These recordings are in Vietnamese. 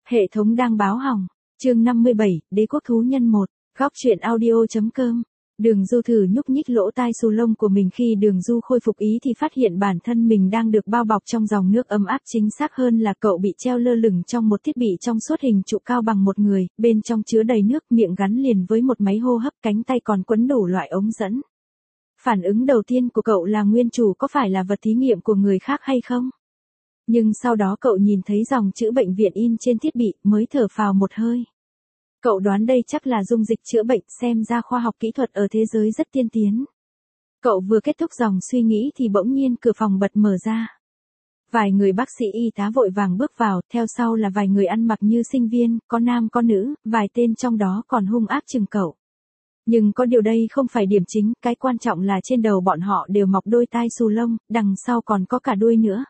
Hệ thống đang báo hỏng. Chương 57, Đế quốc thú nhân 1. Góc truyện audio.com. Đường Du thử nhúc nhích lỗ tai xù lông của mình khi Đường Du khôi phục ý thì phát hiện bản thân mình đang được bao bọc trong dòng nước ấm áp, chính xác hơn là cậu bị treo lơ lửng trong một thiết bị trong suốt hình trụ cao bằng một người, bên trong chứa đầy nước, miệng gắn liền với một máy hô hấp, cánh tay còn quấn đủ loại ống dẫn. Phản ứng đầu tiên của cậu là nguyên chủ có phải là vật thí nghiệm của người khác hay không? Nhưng sau đó cậu nhìn thấy dòng chữ bệnh viện in trên thiết bị, mới thở phào một hơi. Cậu đoán đây chắc là dung dịch chữa bệnh, xem ra khoa học kỹ thuật ở thế giới rất tiên tiến. Cậu vừa kết thúc dòng suy nghĩ thì bỗng nhiên cửa phòng bật mở ra. Vài người bác sĩ y tá vội vàng bước vào, theo sau là vài người ăn mặc như sinh viên, có nam có nữ, vài tên trong đó còn hung ác chừng cậu. Nhưng có điều đây không phải điểm chính, cái quan trọng là trên đầu bọn họ đều mọc đôi tai xù lông, đằng sau còn có cả đuôi nữa.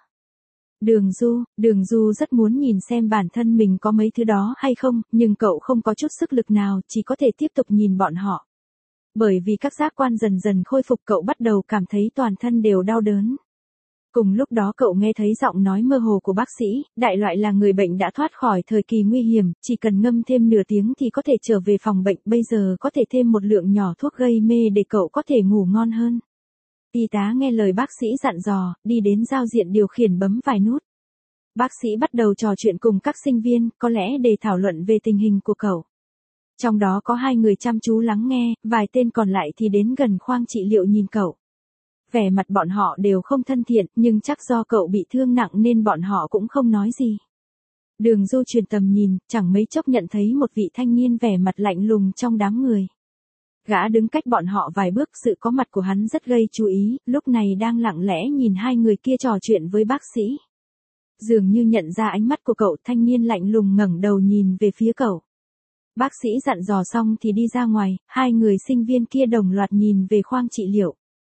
Đường Du rất muốn nhìn xem bản thân mình có mấy thứ đó hay không, nhưng cậu không có chút sức lực nào, chỉ có thể tiếp tục nhìn bọn họ. Bởi vì các giác quan dần dần khôi phục, cậu bắt đầu cảm thấy toàn thân đều đau đớn. Cùng lúc đó cậu nghe thấy giọng nói mơ hồ của bác sĩ, đại loại là người bệnh đã thoát khỏi thời kỳ nguy hiểm, chỉ cần ngâm thêm nửa tiếng thì có thể trở về phòng bệnh, bây giờ có thể thêm một lượng nhỏ thuốc gây mê để cậu có thể ngủ ngon hơn. Y tá nghe lời bác sĩ dặn dò, đi đến giao diện điều khiển bấm vài nút. Bác sĩ bắt đầu trò chuyện cùng các sinh viên, có lẽ để thảo luận về tình hình của cậu. Trong đó có 2 người chăm chú lắng nghe, vài tên còn lại thì đến gần khoang trị liệu nhìn cậu. Vẻ mặt bọn họ đều không thân thiện, nhưng chắc do cậu bị thương nặng nên bọn họ cũng không nói gì. Đường Du truyền tầm nhìn, chẳng mấy chốc nhận thấy một vị thanh niên vẻ mặt lạnh lùng trong đám người. Gã đứng cách bọn họ vài bước, sự có mặt của hắn rất gây chú ý, lúc này đang lặng lẽ nhìn 2 người kia trò chuyện với bác sĩ. Dường như nhận ra ánh mắt của cậu, thanh niên lạnh lùng ngẩng đầu nhìn về phía cậu. Bác sĩ dặn dò xong thì đi ra ngoài, 2 người sinh viên kia đồng loạt nhìn về khoang trị liệu.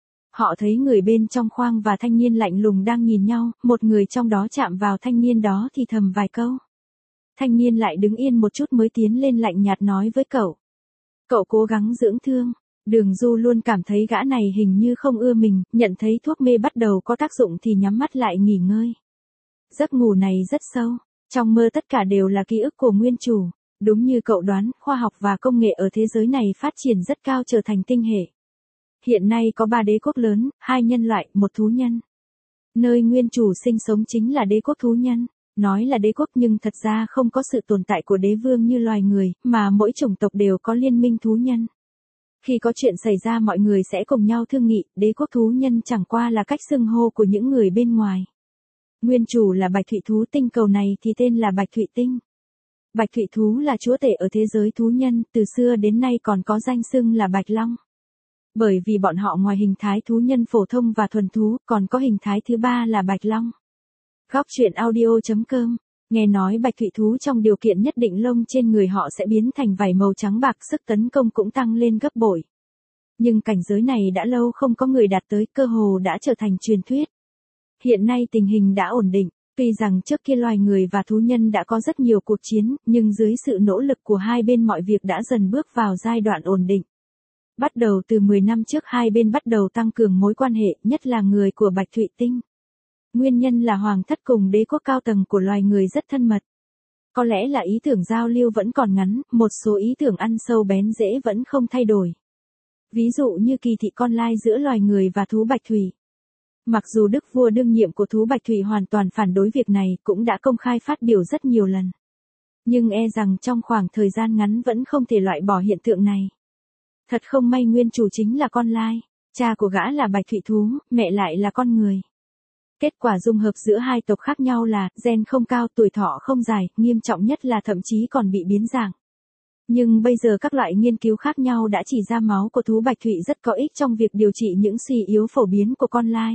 Họ thấy người bên trong khoang và thanh niên lạnh lùng đang nhìn nhau, một người trong đó chạm vào thanh niên đó thì thầm vài câu. Thanh niên lại đứng yên một chút mới tiến lên lạnh nhạt nói với cậu. Cậu cố gắng dưỡng thương. Đường Du luôn cảm thấy gã này hình như không ưa mình, nhận thấy thuốc mê bắt đầu có tác dụng thì nhắm mắt lại nghỉ ngơi. Giấc ngủ này rất sâu, trong mơ tất cả đều là ký ức của nguyên chủ. Đúng như cậu đoán, khoa học và công nghệ ở thế giới này phát triển rất cao, trở thành tinh hệ. Hiện nay có 3 đế quốc lớn, 2 nhân loại, 1 thú nhân. Nơi nguyên chủ sinh sống chính là đế quốc thú nhân. Nói là đế quốc nhưng thật ra không có sự tồn tại của đế vương như loài người, mà mỗi chủng tộc đều có liên minh thú nhân. Khi có chuyện xảy ra mọi người sẽ cùng nhau thương nghị, đế quốc thú nhân chẳng qua là cách xưng hô của những người bên ngoài. Nguyên chủ là Bạch Thụy thú tinh cầu này thì tên là Bạch Thụy tinh. Bạch Thụy thú là chúa tể ở thế giới thú nhân, từ xưa đến nay còn có danh xưng là Bạch Long. Bởi vì bọn họ ngoài hình thái thú nhân phổ thông và thuần thú, còn có hình thái thứ 3 là Bạch Long. Góc truyện audio.com. Nghe nói Bạch Thụy thú trong điều kiện nhất định lông trên người họ sẽ biến thành vảy màu trắng bạc, sức tấn công cũng tăng lên gấp bội. Nhưng cảnh giới này đã lâu không có người đạt tới, cơ hồ đã trở thành truyền thuyết. Hiện nay tình hình đã ổn định, tuy rằng trước kia loài người và thú nhân đã có rất nhiều cuộc chiến, nhưng dưới sự nỗ lực của hai bên mọi việc đã dần bước vào giai đoạn ổn định. Bắt đầu từ 10 năm trước hai bên bắt đầu tăng cường mối quan hệ, nhất là người của Bạch Thụy tinh. Nguyên nhân là hoàng thất cùng đế quốc cao tầng của loài người rất thân mật. Có lẽ là ý tưởng giao lưu vẫn còn ngắn, một số ý tưởng ăn sâu bén rễ vẫn không thay đổi. Ví dụ như kỳ thị con lai giữa loài người và thú Bạch Thủy. Mặc dù đức vua đương nhiệm của thú Bạch Thủy hoàn toàn phản đối việc này, cũng đã công khai phát biểu rất nhiều lần. Nhưng e rằng trong khoảng thời gian ngắn vẫn không thể loại bỏ hiện tượng này. Thật không may nguyên chủ chính là con lai, cha của gã là Bạch Thụy thú, mẹ lại là con người. Kết quả dung hợp giữa hai tộc khác nhau là gen không cao, tuổi thọ không dài, nghiêm trọng nhất là thậm chí còn bị biến dạng. Nhưng bây giờ các loại nghiên cứu khác nhau đã chỉ ra máu của thú Bạch Thụy rất có ích trong việc điều trị những suy yếu phổ biến của con lai.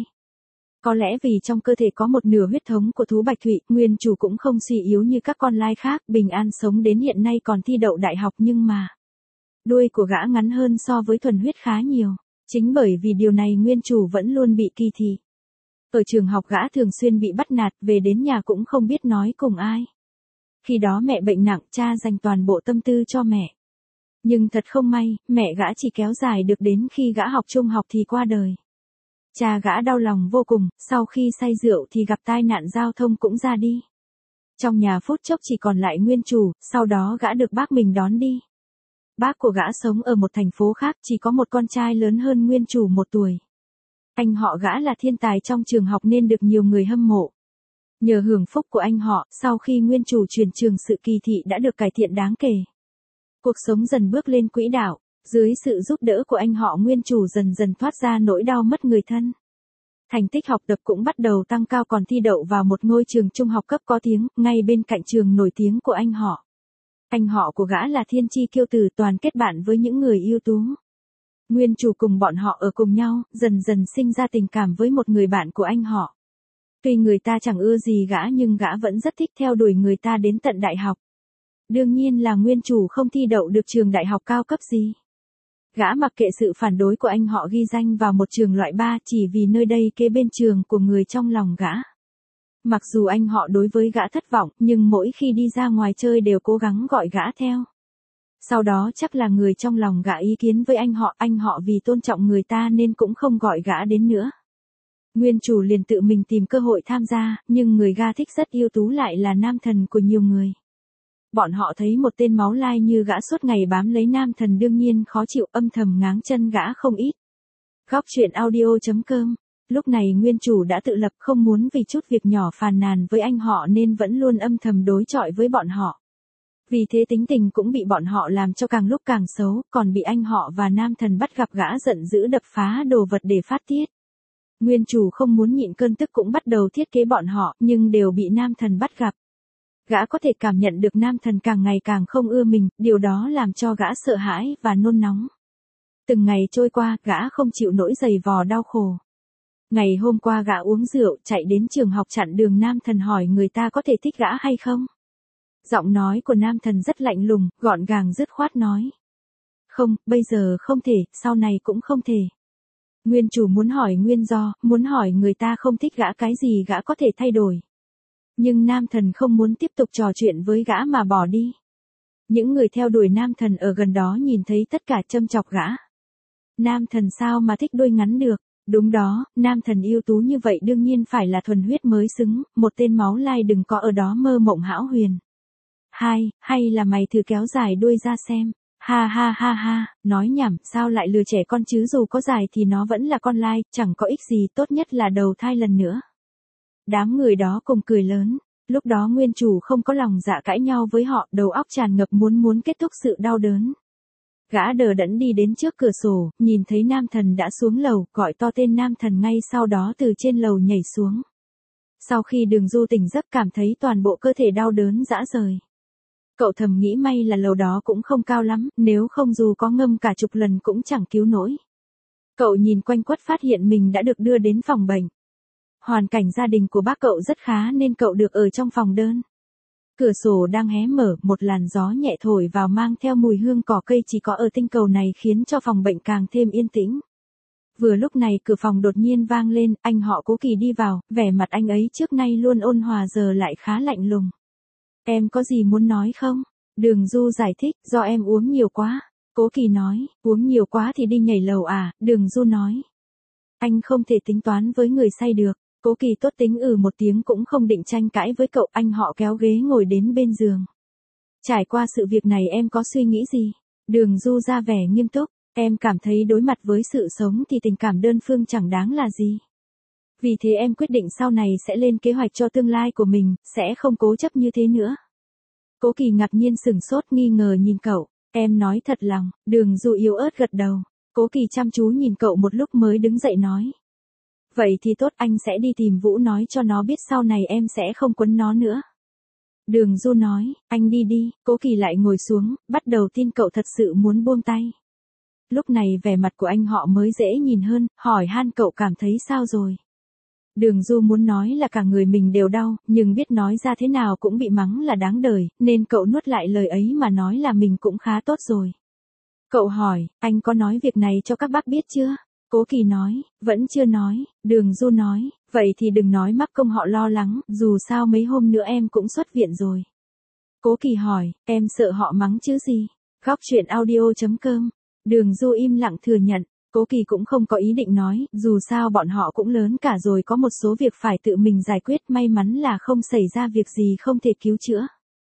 Có lẽ vì trong cơ thể có một nửa huyết thống của thú Bạch Thụy, nguyên chủ cũng không suy yếu như các con lai khác, bình an sống đến hiện nay còn thi đậu đại học, nhưng mà đuôi của gã ngắn hơn so với thuần huyết khá nhiều. Chính bởi vì điều này nguyên chủ vẫn luôn bị kỳ thị. Ở trường học gã thường xuyên bị bắt nạt, về đến nhà cũng không biết nói cùng ai. Khi đó mẹ bệnh nặng, cha dành toàn bộ tâm tư cho mẹ. Nhưng thật không may, mẹ gã chỉ kéo dài được đến khi gã học trung học thì qua đời. Cha gã đau lòng vô cùng, sau khi say rượu thì gặp tai nạn giao thông cũng ra đi. Trong nhà phút chốc chỉ còn lại nguyên chủ, sau đó gã được bác mình đón đi. Bác của gã sống ở một thành phố khác, chỉ có một con trai lớn hơn nguyên chủ 1 tuổi. Anh họ gã là thiên tài trong trường học nên được nhiều người hâm mộ. Nhờ hưởng phúc của anh họ, sau khi nguyên chủ chuyển trường sự kỳ thị đã được cải thiện đáng kể. Cuộc sống dần bước lên quỹ đạo, dưới sự giúp đỡ của anh họ nguyên chủ dần dần thoát ra nỗi đau mất người thân. Thành tích học tập cũng bắt đầu tăng cao, còn thi đậu vào một ngôi trường trung học cấp có tiếng, ngay bên cạnh trường nổi tiếng của anh họ. Anh họ của gã là thiên chi kiêu tử, toàn kết bạn với những người ưu tú. Nguyên chủ cùng bọn họ ở cùng nhau, dần dần sinh ra tình cảm với một người bạn của anh họ. Tuy người ta chẳng ưa gì gã nhưng gã vẫn rất thích theo đuổi người ta đến tận đại học. Đương nhiên là nguyên chủ không thi đậu được trường đại học cao cấp gì. Gã mặc kệ sự phản đối của anh họ, ghi danh vào một trường loại 3 chỉ vì nơi đây kế bên trường của người trong lòng gã. Mặc dù anh họ đối với gã thất vọng, nhưng mỗi khi đi ra ngoài chơi đều cố gắng gọi gã theo. Sau đó chắc là người trong lòng gã ý kiến với anh họ vì tôn trọng người ta nên cũng không gọi gã đến nữa. Nguyên chủ liền tự mình tìm cơ hội tham gia, nhưng người gã thích rất ưu tú lại là nam thần của nhiều người. Bọn họ thấy một tên máu lai như gã suốt ngày bám lấy nam thần đương nhiên khó chịu, âm thầm ngáng chân gã không ít. Góc truyện audio.com. Lúc này nguyên chủ đã tự lập, không muốn vì chút việc nhỏ phàn nàn với anh họ nên vẫn luôn âm thầm đối chọi với bọn họ. Vì thế tính tình cũng bị bọn họ làm cho càng lúc càng xấu, còn bị anh họ và nam thần bắt gặp gã giận dữ đập phá đồ vật để phát tiết. Nguyên chủ không muốn nhịn cơn tức cũng bắt đầu thiết kế bọn họ, nhưng đều bị nam thần bắt gặp. Gã có thể cảm nhận được nam thần càng ngày càng không ưa mình, điều đó làm cho gã sợ hãi và nôn nóng. Từng ngày trôi qua, gã không chịu nỗi giày vò đau khổ. Ngày hôm qua gã uống rượu, chạy đến trường học chặn đường nam thần hỏi người ta có thể thích gã hay không. Giọng nói của nam thần rất lạnh lùng, gọn gàng dứt khoát nói. Không, bây giờ không thể, sau này cũng không thể. Nguyên chủ muốn hỏi nguyên do, muốn hỏi người ta không thích gã cái gì gã có thể thay đổi. Nhưng nam thần không muốn tiếp tục trò chuyện với gã mà bỏ đi. Những người theo đuổi nam thần ở gần đó nhìn thấy tất cả châm chọc gã. Nam thần sao mà thích đuôi ngắn được? Đúng đó, nam thần ưu tú như vậy đương nhiên phải là thuần huyết mới xứng, một tên máu lai đừng có ở đó mơ mộng hão huyền. Hay là mày thử kéo dài đuôi ra xem. Ha, nói nhảm, sao lại lừa trẻ con chứ, dù có dài thì nó vẫn là con lai, chẳng có ích gì, tốt nhất là đầu thai lần nữa. Đám người đó cùng cười lớn, lúc đó nguyên chủ không có lòng dạ cãi nhau với họ, đầu óc tràn ngập muốn kết thúc sự đau đớn. Gã đờ đẫn đi đến trước cửa sổ, nhìn thấy nam thần đã xuống lầu, gọi to tên nam thần ngay sau đó từ trên lầu nhảy xuống. Sau khi Đường Du tỉnh giấc cảm thấy toàn bộ cơ thể đau đớn rã rời. Cậu thầm nghĩ may là lầu đó cũng không cao lắm, nếu không dù có ngâm cả chục lần cũng chẳng cứu nổi. Cậu nhìn quanh quất phát hiện mình đã được đưa đến phòng bệnh. Hoàn cảnh gia đình của bác cậu rất khá nên cậu được ở trong phòng đơn. Cửa sổ đang hé mở, một làn gió nhẹ thổi vào mang theo mùi hương cỏ cây chỉ có ở tinh cầu này khiến cho phòng bệnh càng thêm yên tĩnh. Vừa lúc này cửa phòng đột nhiên vang lên, anh họ Cố Kỳ đi vào, vẻ mặt anh ấy trước nay luôn ôn hòa giờ lại khá lạnh lùng. Em có gì muốn nói không? Đường Du giải thích, do em uống nhiều quá. Cố Kỳ nói, uống nhiều quá thì đi nhảy lầu à, Đường Du nói. Anh không thể tính toán với người say được. Cố Kỳ tốt tính một tiếng cũng không định tranh cãi với cậu, anh họ kéo ghế ngồi đến bên giường. Trải qua sự việc này em có suy nghĩ gì? Đường Du ra vẻ nghiêm túc, em cảm thấy đối mặt với sự sống thì tình cảm đơn phương chẳng đáng là gì. Vì thế em quyết định sau này sẽ lên kế hoạch cho tương lai của mình, sẽ không cố chấp như thế nữa. Cố Kỳ ngạc nhiên sửng sốt nghi ngờ nhìn cậu, em nói thật lòng, Đường Du yếu ớt gật đầu. Cố Kỳ chăm chú nhìn cậu một lúc mới đứng dậy nói. Vậy thì tốt, anh sẽ đi tìm Vũ nói cho nó biết sau này em sẽ không quấn nó nữa. Đường Du nói, anh đi đi, Cố Kỳ lại ngồi xuống, bắt đầu tin cậu thật sự muốn buông tay. Lúc này vẻ mặt của anh họ mới dễ nhìn hơn, hỏi han cậu cảm thấy sao rồi. Đường Du muốn nói là cả người mình đều đau, nhưng biết nói ra thế nào cũng bị mắng là đáng đời, nên cậu nuốt lại lời ấy mà nói là mình cũng khá tốt rồi. Cậu hỏi, anh có nói việc này cho các bác biết chưa? Cố Kỳ nói, vẫn chưa nói. Đường Du nói, vậy thì đừng nói mắc công họ lo lắng, dù sao mấy hôm nữa em cũng xuất viện rồi. Cố Kỳ hỏi, em sợ họ mắng chứ gì? Góc truyện audio.com. Đường Du im lặng thừa nhận, Cố Kỳ cũng không có ý định nói, dù sao bọn họ cũng lớn cả rồi, có một số việc phải tự mình giải quyết, may mắn là không xảy ra việc gì không thể cứu chữa.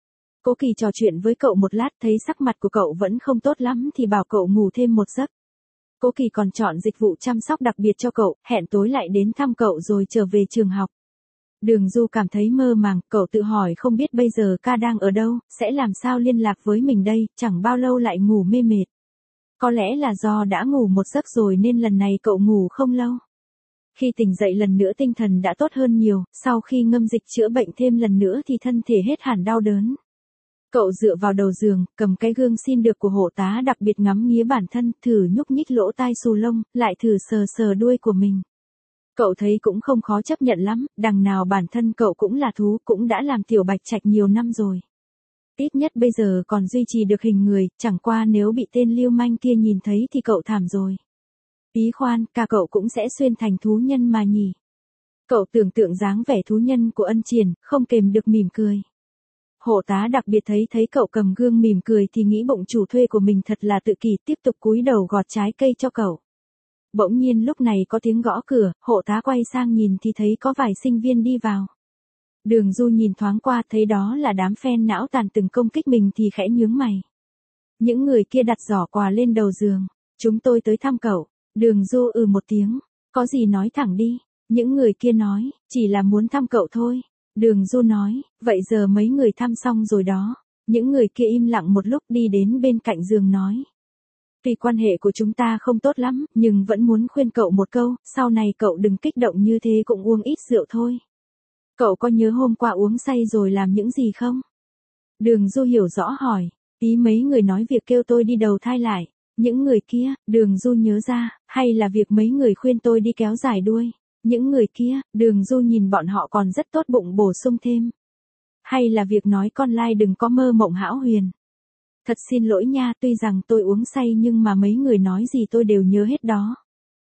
Cố Kỳ trò chuyện với cậu một lát, thấy sắc mặt của cậu vẫn không tốt lắm thì bảo cậu ngủ thêm một giấc. Cố Kỳ còn chọn dịch vụ chăm sóc đặc biệt cho cậu, hẹn tối lại đến thăm cậu rồi trở về trường học. Đường Du cảm thấy mơ màng, cậu tự hỏi không biết bây giờ ca đang ở đâu, sẽ làm sao liên lạc với mình đây, chẳng bao lâu lại ngủ mê mệt. Có lẽ là do đã ngủ một giấc rồi nên lần này cậu ngủ không lâu. Khi tỉnh dậy lần nữa tinh thần đã tốt hơn nhiều, sau khi ngâm dịch chữa bệnh thêm lần nữa thì thân thể hết hẳn đau đớn. Cậu dựa vào đầu giường, cầm cái gương xin được của hộ tá đặc biệt ngắm nghía bản thân, thử nhúc nhích lỗ tai xù lông, lại thử sờ sờ đuôi của mình. Cậu thấy cũng không khó chấp nhận lắm, đằng nào bản thân cậu cũng là thú, cũng đã làm tiểu bạch trạch nhiều năm rồi. Ít nhất bây giờ còn duy trì được hình người, chẳng qua nếu bị tên lưu manh kia nhìn thấy thì cậu thảm rồi. Ý khoan, cả cậu cũng sẽ xuyên thành thú nhân mà nhỉ. Cậu tưởng tượng dáng vẻ thú nhân của Ân Triển, không kềm được mỉm cười. Hộ tá đặc biệt thấy cậu cầm gương mỉm cười thì nghĩ bụng chủ thuê của mình thật là tự kỷ, tiếp tục cúi đầu gọt trái cây cho cậu. Bỗng nhiên lúc này có tiếng gõ cửa, hộ tá quay sang nhìn thì thấy có vài sinh viên đi vào. Đường Du nhìn thoáng qua thấy đó là đám fan não tàn từng công kích mình thì khẽ nhướng mày. Những người kia đặt giỏ quà lên đầu giường. Chúng tôi tới thăm cậu. Đường Du một tiếng. Có gì nói thẳng đi. Những người kia nói, chỉ là muốn thăm cậu thôi. Đường Du nói, vậy giờ mấy người thăm xong rồi đó. Những người kia im lặng một lúc đi đến bên cạnh giường nói. Vì quan hệ của chúng ta không tốt lắm, nhưng vẫn muốn khuyên cậu một câu, sau này cậu đừng kích động như thế, cũng uống ít rượu thôi. Cậu có nhớ hôm qua uống say rồi làm những gì không? Đường Du hiểu rõ hỏi, ý mấy người nói việc kêu tôi đi đầu thai lại. Những người kia, Đường Du nhớ ra, hay là việc mấy người khuyên tôi đi kéo dài đuôi. Những người kia, Đường Du nhìn bọn họ còn rất tốt bụng bổ sung thêm. Hay là việc nói con lai đừng có mơ mộng hão huyền. Thật xin lỗi nha, tuy rằng tôi uống say nhưng mà mấy người nói gì tôi đều nhớ hết đó.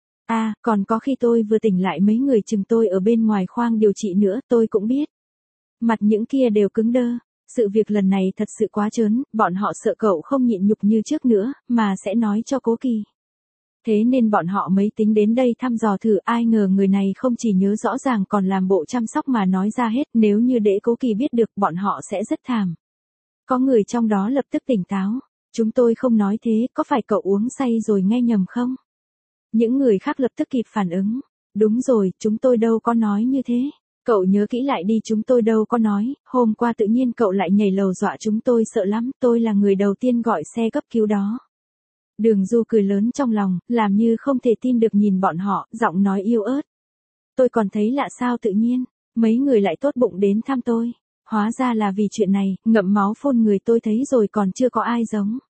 À, còn có khi tôi vừa tỉnh lại mấy người chừng tôi ở bên ngoài khoang điều trị nữa, tôi cũng biết. Mặt những kia đều cứng đơ. Sự việc lần này thật sự quá trớn, bọn họ sợ cậu không nhịn nhục như trước nữa, mà sẽ nói cho Cố Kỳ. Thế nên bọn họ mới tính đến đây thăm dò thử, ai ngờ người này không chỉ nhớ rõ ràng còn làm bộ chăm sóc mà nói ra hết, nếu như để Cố Kỳ biết được bọn họ sẽ rất thảm. Có người trong đó lập tức tỉnh táo. Chúng tôi không nói thế, có phải cậu uống say rồi nghe nhầm không? Những người khác lập tức kịp phản ứng. Đúng rồi, chúng tôi đâu có nói như thế. Cậu nhớ kỹ lại đi, chúng tôi đâu có nói, hôm qua tự nhiên cậu lại nhảy lầu dọa chúng tôi sợ lắm, tôi là người đầu tiên gọi xe cấp cứu đó. Đường Du cười lớn trong lòng, làm như không thể tin được nhìn bọn họ, giọng nói yếu ớt. Tôi còn thấy lạ sao tự nhiên, mấy người lại tốt bụng đến thăm tôi. Hóa ra là vì chuyện này, ngậm máu phun người tôi thấy rồi còn chưa có ai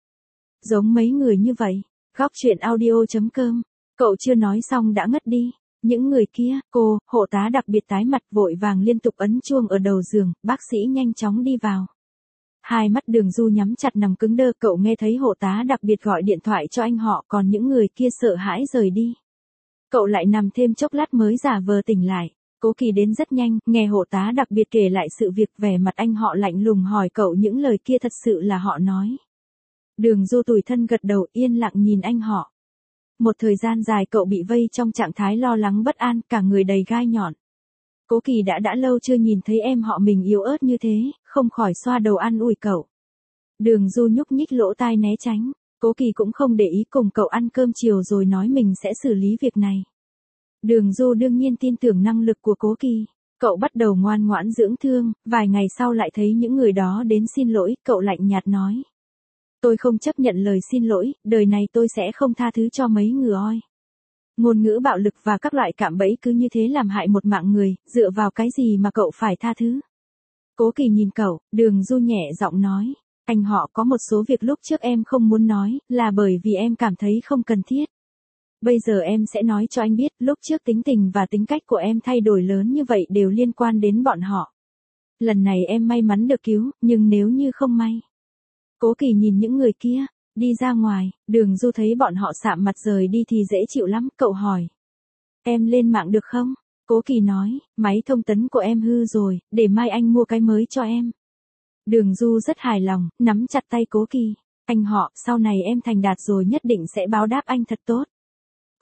giống mấy người như vậy. Góc chuyện audio.com. Cậu chưa nói xong đã ngất đi. Những người kia, cô, hộ tá đặc biệt tái mặt vội vàng liên tục ấn chuông ở đầu giường, bác sĩ nhanh chóng đi vào. Hai mắt Đường Du nhắm chặt nằm cứng đơ, cậu nghe thấy hộ tá đặc biệt gọi điện thoại cho anh họ, còn những người kia sợ hãi rời đi. Cậu lại nằm thêm chốc lát mới giả vờ tỉnh lại. Cố Kỳ đến rất nhanh, nghe hộ tá đặc biệt kể lại sự việc, vẻ mặt anh họ lạnh lùng hỏi cậu những lời kia thật sự là họ nói. Đường Du tủi thân gật đầu yên lặng nhìn anh họ. Một thời gian dài cậu bị vây trong trạng thái lo lắng bất an, cả người đầy gai nhọn. Cố Kỳ đã lâu chưa nhìn thấy em họ mình yếu ớt như thế, không khỏi xoa đầu an ủi cậu. Đường Du nhúc nhích lỗ tai né tránh, Cố Kỳ cũng không để ý, cùng cậu ăn cơm chiều rồi nói mình sẽ xử lý việc này. Đường Du đương nhiên tin tưởng năng lực của Cố Kỳ. Cậu bắt đầu ngoan ngoãn dưỡng thương, vài ngày sau lại thấy những người đó đến xin lỗi, cậu lạnh nhạt nói. Tôi không chấp nhận lời xin lỗi, đời này tôi sẽ không tha thứ cho mấy người oi. Ngôn ngữ bạo lực và các loại cạm bẫy cứ như thế làm hại một mạng người, dựa vào cái gì mà cậu phải tha thứ? Cố Kỳ nhìn cậu, Đường Du nhẹ giọng nói. Anh họ có một số việc lúc trước em không muốn nói, là bởi vì em cảm thấy không cần thiết. Bây giờ em sẽ nói cho anh biết, lúc trước tính tình và tính cách của em thay đổi lớn như vậy đều liên quan đến bọn họ. Lần này em may mắn được cứu, nhưng nếu như không may. Cố Kỳ nhìn những người kia, đi ra ngoài, Đường Du thấy bọn họ sạm mặt rời đi thì dễ chịu lắm, cậu hỏi. Em lên mạng được không? Cố Kỳ nói, máy thông tấn của em hư rồi, để mai anh mua cái mới cho em. Đường Du rất hài lòng, nắm chặt tay Cố Kỳ. Anh họ, sau này em thành đạt rồi nhất định sẽ báo đáp anh thật tốt.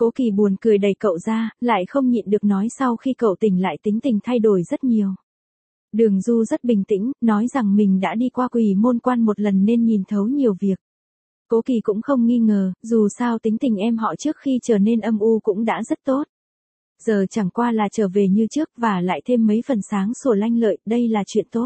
Cố Kỳ buồn cười đẩy cậu ra, lại không nhịn được nói sau khi cậu tỉnh lại tính tình thay đổi rất nhiều. Đường Du rất bình tĩnh, nói rằng mình đã đi qua Quỷ Môn Quan một lần nên nhìn thấu nhiều việc. Cố Kỳ cũng không nghi ngờ, dù sao tính tình em họ trước khi trở nên âm u cũng đã rất tốt. Giờ chẳng qua là trở về như trước và lại thêm mấy phần sáng sủa lanh lợi, đây là chuyện tốt.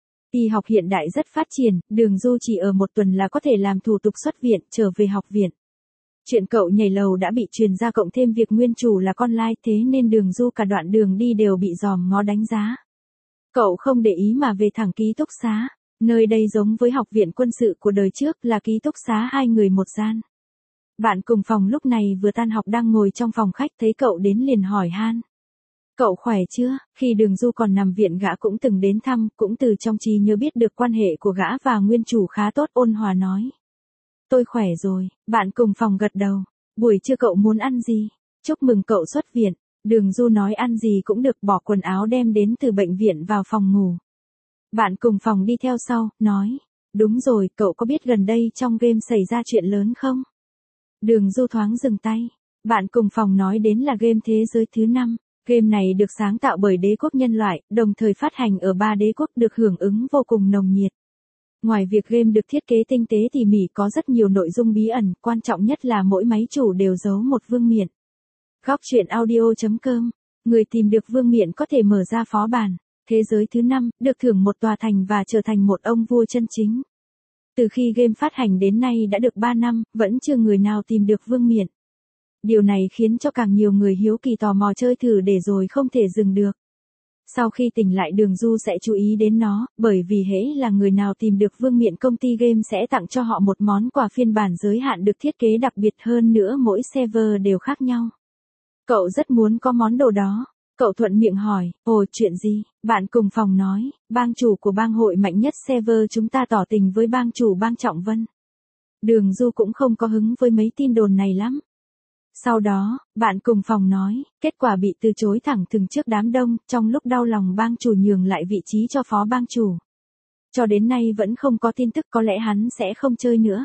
Y học hiện đại rất phát triển, Đường Du chỉ ở một tuần là có thể làm thủ tục xuất viện, trở về học viện. Chuyện cậu nhảy lầu đã bị truyền ra cộng thêm việc nguyên chủ là con lai thế nên Đường Du cả đoạn đường đi đều bị dòm ngó đánh giá. Cậu không để ý mà về thẳng ký túc xá, nơi đây giống với học viện quân sự của đời trước là ký túc xá 2 người một gian. Bạn cùng phòng lúc này vừa tan học đang ngồi trong phòng khách thấy cậu đến liền hỏi han. Cậu khỏe chưa? Khi Đường Du còn nằm viện gã cũng từng đến thăm, cũng từ trong trí nhớ biết được quan hệ của gã và nguyên chủ khá tốt, ôn hòa nói. Tôi khỏe rồi, bạn cùng phòng gật đầu. Buổi trưa cậu muốn ăn gì? Chúc mừng cậu xuất viện. Đường Du nói ăn gì cũng được, bỏ quần áo đem đến từ bệnh viện vào phòng ngủ. Bạn cùng phòng đi theo sau, nói. Đúng rồi, cậu có biết gần đây trong game xảy ra chuyện lớn không? Đường Du thoáng dừng tay. Bạn cùng phòng nói đến là game Thế giới thứ 5. Game này được sáng tạo bởi đế quốc nhân loại, đồng thời phát hành ở 3 đế quốc được hưởng ứng vô cùng nồng nhiệt. Ngoài việc game được thiết kế tinh tế tỉ mỉ có rất nhiều nội dung bí ẩn, quan trọng nhất là mỗi máy chủ đều giấu một vương miện. Góc truyện audio.com. Người tìm được vương miện có thể mở ra phó bản. Thế giới thứ 5, được thưởng một tòa thành và trở thành một ông vua chân chính. Từ khi game phát hành đến nay đã được 3 năm, vẫn chưa người nào tìm được vương miện. Điều này khiến cho càng nhiều người hiếu kỳ tò mò chơi thử để rồi không thể dừng được. Sau khi tỉnh lại Đường Du sẽ chú ý đến nó, bởi vì hễ là người nào tìm được vương miện công ty game sẽ tặng cho họ một món quà phiên bản giới hạn được thiết kế đặc biệt hơn nữa, mỗi server đều khác nhau. Cậu rất muốn có món đồ đó. Cậu thuận miệng hỏi, ồ chuyện gì? Bạn cùng phòng nói, bang chủ của bang hội mạnh nhất server chúng ta tỏ tình với bang chủ bang Trọng Vân. Đường Du cũng không có hứng với mấy tin đồn này lắm. Sau đó, bạn cùng phòng nói, kết quả bị từ chối thẳng thừng trước đám đông, trong lúc đau lòng bang chủ nhường lại vị trí cho phó bang chủ. Cho đến nay vẫn không có tin tức, có lẽ hắn sẽ không chơi nữa.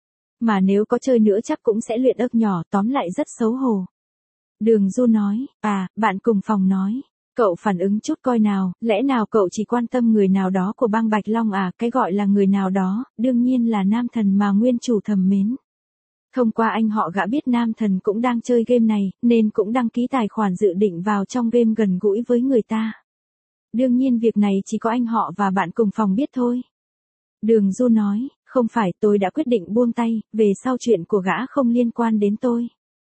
Mà nếu có chơi nữa chắc cũng sẽ luyện ức nhỏ, tóm lại rất xấu hổ. Đường Du nói, bạn cùng phòng nói, cậu phản ứng chút coi nào, lẽ nào cậu chỉ quan tâm người nào đó của bang Bạch Long à? Cái gọi là người nào đó, đương nhiên là nam thần mà nguyên chủ thầm mến. Thông qua anh họ gã biết nam thần cũng đang chơi game này, nên cũng đăng ký tài khoản dự định vào trong game gần gũi với người ta. Đương nhiên việc này chỉ có anh họ và bạn cùng phòng biết thôi. Đường Du nói, không phải, tôi đã quyết định buông tay, về sau chuyện của gã không liên quan đến tôi.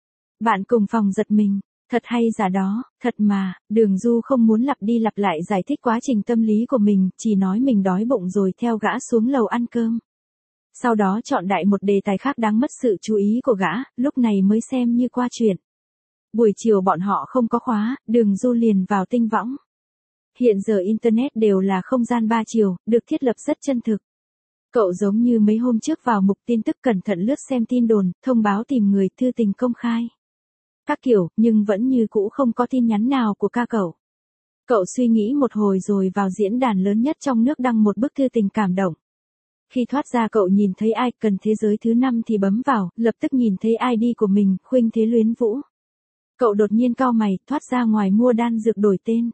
Bạn cùng phòng giật mình, thật hay giả đó, thật mà. Đường Du không muốn lặp đi lặp lại giải thích quá trình tâm lý của mình, chỉ nói mình đói bụng rồi theo gã xuống lầu ăn cơm. Sau đó chọn đại một đề tài khác đáng mất sự chú ý của gã, lúc này mới xem như qua chuyện. Buổi chiều bọn họ không có khóa, Đường Du liền vào tinh võng. Hiện giờ Internet đều là không gian 3 chiều, được thiết lập rất chân thực. Cậu giống như mấy hôm trước vào mục tin tức cẩn thận lướt xem tin đồn, thông báo tìm người, thư tình công khai. Các kiểu, nhưng vẫn như cũ không có tin nhắn nào của ca cậu. Cậu suy nghĩ một hồi rồi vào diễn đàn lớn nhất trong nước đăng một bức thư tình cảm động. Khi thoát ra cậu nhìn thấy ai cần thế giới thứ 5 thì bấm vào, lập tức nhìn thấy ID của mình, Khuynh Thế Luyến Vũ. Cậu đột nhiên cau mày, thoát ra ngoài mua đan dược đổi tên.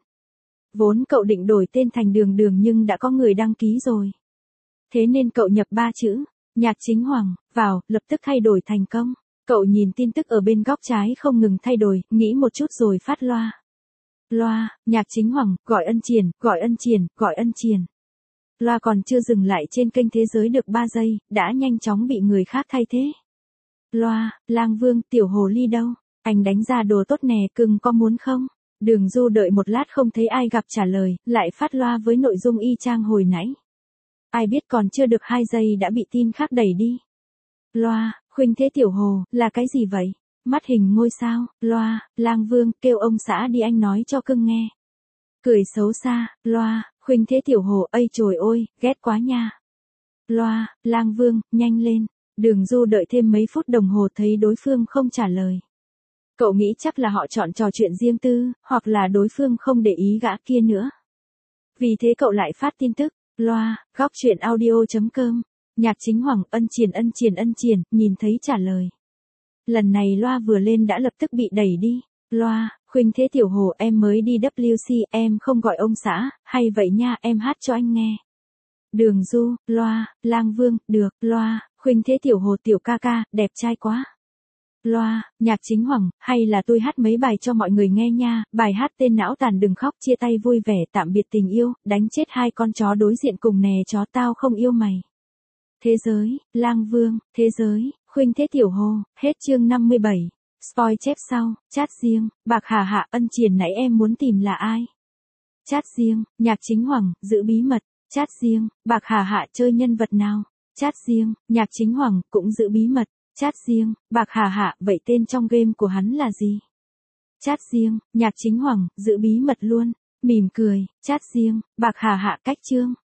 Vốn cậu định đổi tên thành Đường Đường nhưng đã có người đăng ký rồi. Thế nên cậu nhập 3 chữ, Nhạc Chính Hoàng, vào, lập tức thay đổi thành công. Cậu nhìn tin tức ở bên góc trái không ngừng thay đổi, nghĩ một chút rồi phát loa. Loa, Nhạc Chính Hoàng, gọi ân triển, gọi ân triển, gọi ân triển. Loa còn chưa dừng lại trên kênh thế giới được 3 giây, đã nhanh chóng bị người khác thay thế. Loa, Lang Vương, tiểu hồ ly đâu? Anh đánh ra đồ tốt nè, cưng có muốn không? Đường Du đợi một lát không thấy ai gặp trả lời, lại phát loa với nội dung y chang hồi nãy. Ai biết còn chưa được 2 giây đã bị tin khác đẩy đi. Loa, Khuynh Thế tiểu hồ, là cái gì vậy? Mắt hình ngôi sao, loa, Lang Vương, kêu ông xã đi anh nói cho cưng nghe. Cười xấu xa, loa, Khuynh Thế tiểu hồ, ây trời ôi, ghét quá nha. Loa, Lang Vương, nhanh lên. Đường Du đợi thêm mấy phút đồng hồ thấy đối phương không trả lời. Cậu nghĩ chắc là họ chọn trò chuyện riêng tư, hoặc là đối phương không để ý gã kia nữa. Vì thế cậu lại phát tin tức, loa, góc truyện audio.com. Nhạc Chính Hoàng, ân triển, nhìn thấy trả lời. lần này loa vừa lên đã lập tức bị đẩy đi. Loa, Khuynh Thế Tiểu Hồ em mới đi WC, em không gọi ông xã, hay vậy nha em hát cho anh nghe. Đường Du, loa, Lang Vương, được, loa, Khuynh Thế Tiểu Hồ tiểu ca ca, đẹp trai quá. Loa, Nhạc Chính Hoằng, hay là tôi hát mấy bài cho mọi người nghe nha, bài hát tên Não Tàn Đừng Khóc, chia tay vui vẻ, tạm biệt tình yêu, đánh chết hai con chó đối diện cùng nè chó tao không yêu mày. Thế giới, Lang Vương, thế giới, Khuynh Thế Tiểu Hồ, hết chương 57. Spoil chép sau, chat riêng, Bạc Hà Hạ ân triền nãy em muốn tìm là ai? Chat riêng, Nhạc Chính Hoằng, giữ bí mật. Chat riêng, Bạc Hà Hạ chơi nhân vật nào? Chat riêng, Nhạc Chính Hoằng, cũng giữ bí mật. Chat riêng, Bạc Hà Hạ, vậy tên trong game của hắn là gì? Chat riêng, Nhạc Chính Hoằng, giữ bí mật luôn. Mỉm cười, chat riêng, Bạc Hà Hạ cách chương.